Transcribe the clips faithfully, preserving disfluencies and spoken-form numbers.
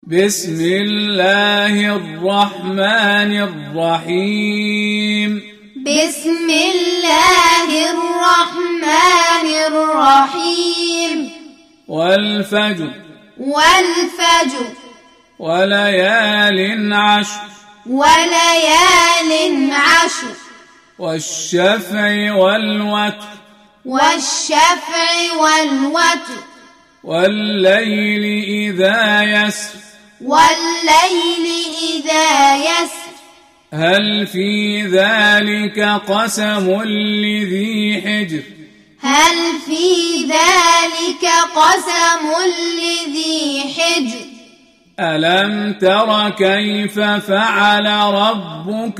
بسم الله الرحمن الرحيم بسم الله الرحمن الرحيم والفجر والفجر وليال عشر وليال عشر والشفع والوتر والشفع والوتر والليل إذا يسر والليل إذا يسر هل في ذلك قسم لذي حجر هل في ذلك قسم لذي حجر ألم تر كيف فعل ربك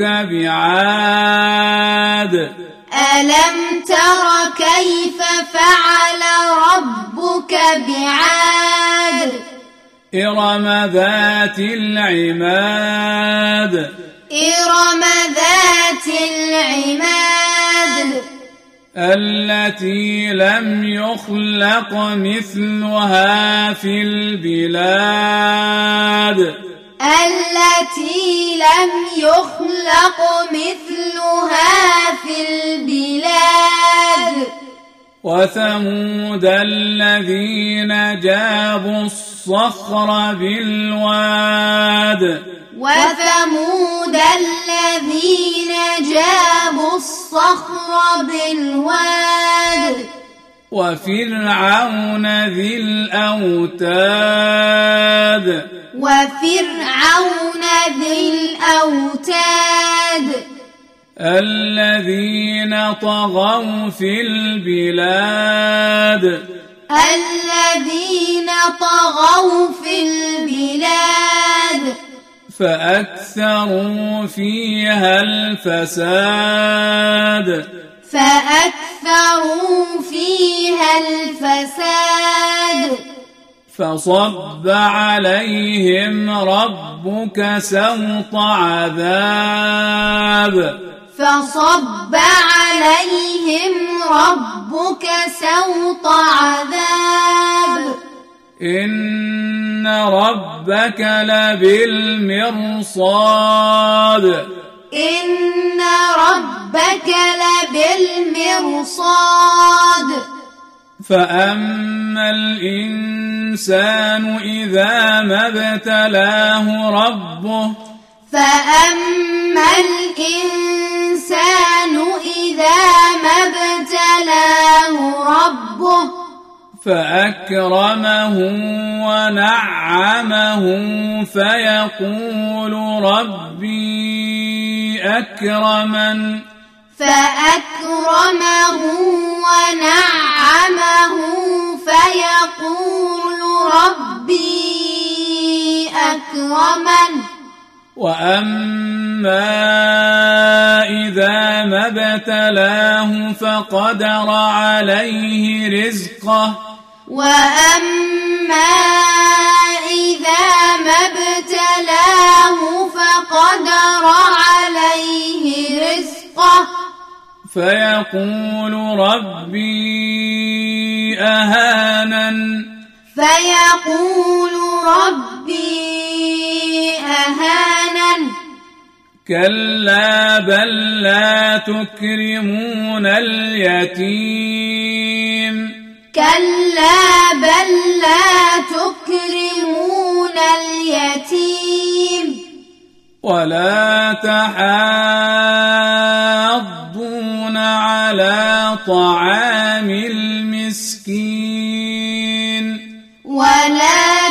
بعاد ألم تر كيف فعل ربك بعاد إرم ذات العماد إرم ذات العماد التي لم يخلق مثلها في البلاد التي لم يخلق مثلها في البلاد وثمود الذين جابوا الصخر بالواد وثمود الذين جابوا الصخر بالواد وفرعون ذي الأوتاد وفرعون ذي الأوتاد الذين طغوا في البلاد الذين طغوا في البلاد فأكثروا فيها الفساد فأكثروا فيها الفساد فصب عليهم ربك سوط عذاب فصب عليهم ربك سوط عذاب إن ربك لبالمرصاد إن ربك لبالمرصاد فأما الإنسان إذا ما ابتلاه ربه فأما الإنسان إذا ما ابتلاه ربه فأكرمه ونعمه فيقول ربي أكرمن فأكرمه ونعمه فيقول ربي أكرمن وأما إذا ما ابتلاه فقدر عليه رزقه وأما إذا ما ابتلاه فقدر عليه رزقه فيقول ربي أهانن فيقول ربي أهانن كلا بل لا تكرمون اليتيم كلا بل لا تكرمون اليتيم ولا تحاضون على طعام المسكين ولا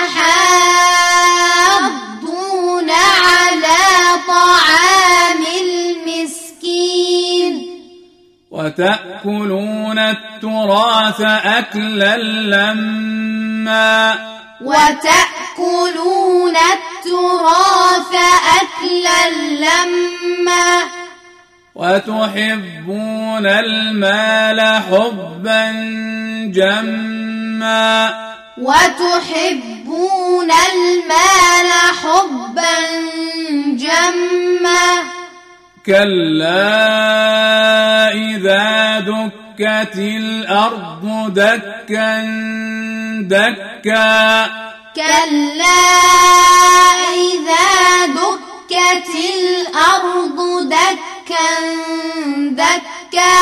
تحاضون على طعام المسكين وتأكلون التراث أكلا لما وتأكلون التراث أكلا لما وتحبون المال حبا جما وتحبون المال حبا جما كلا إذا دكت الأرض دكا دكا كلا دكا دكا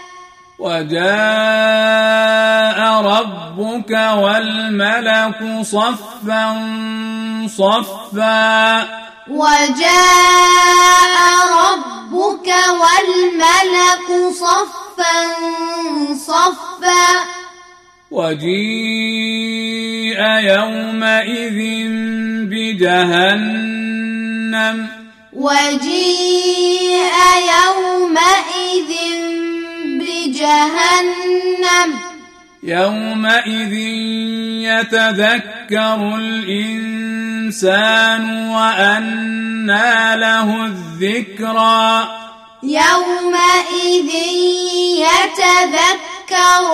وجاء ربك والملك صفا صفا وجاء ربك والملك صفا صفا وجيء يومئذ بجهنم وجيء يومئذ بجهنم يومئذ يتذكر الإنسان وأنى له الذكرى يومئذ يتذكر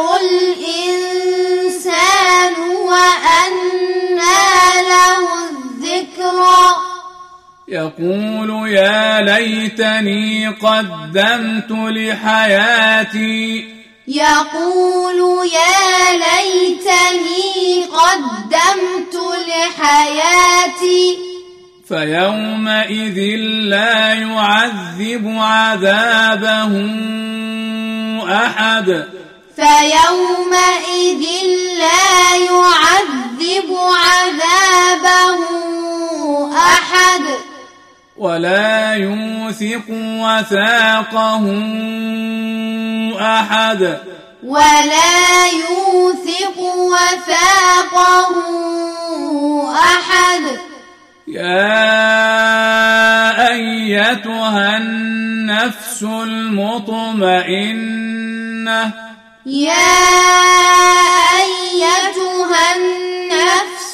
الإنسان وأنى له الذكرى يقول يا ليتني قدمت لحياتي يقول يا ليتني قدمت لحياتي فيومئذ لا يعذب عذابه أحد فيومئذ لا يعذب عذابه أحد ولا يوثق وثاقه أحد ولا يوثق وثاقه أحد يا أيتها النفس المطمئنة يا أيتها النفس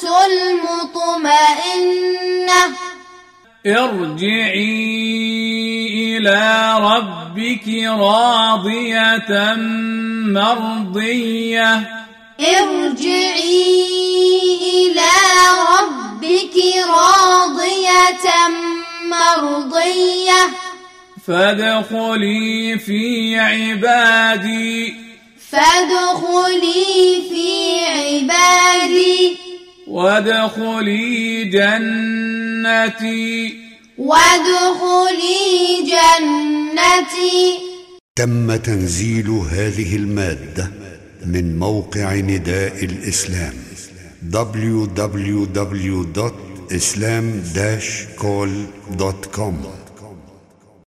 المطمئنة ارجعي إلى ربك راضية مرضية ارجعي إلى ربك راضية مرضية فادخلي في عبادي فادخلي في عبادي وادخلي جنتي وادخلي جنتي. تم تنزيل هذه المادة من موقع نداء الإسلام دبليو دبليو دبليو دوت إسلام داش كول دوت كوم.